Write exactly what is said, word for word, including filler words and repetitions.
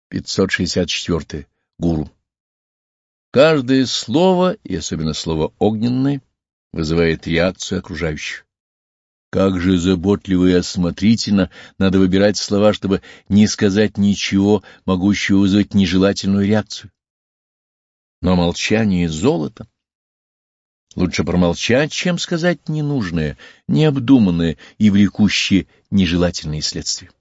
пятьсот шестьдесят четыре. Гуру. Каждое слово, и особенно слово огненное, вызывает реакцию окружающих. Как же заботливо и осмотрительно надо выбирать слова, чтобы не сказать ничего, могущего вызвать нежелательную реакцию. Но молчание — золото. Лучше промолчать, чем сказать ненужное, необдуманное и влекущее нежелательные следствия.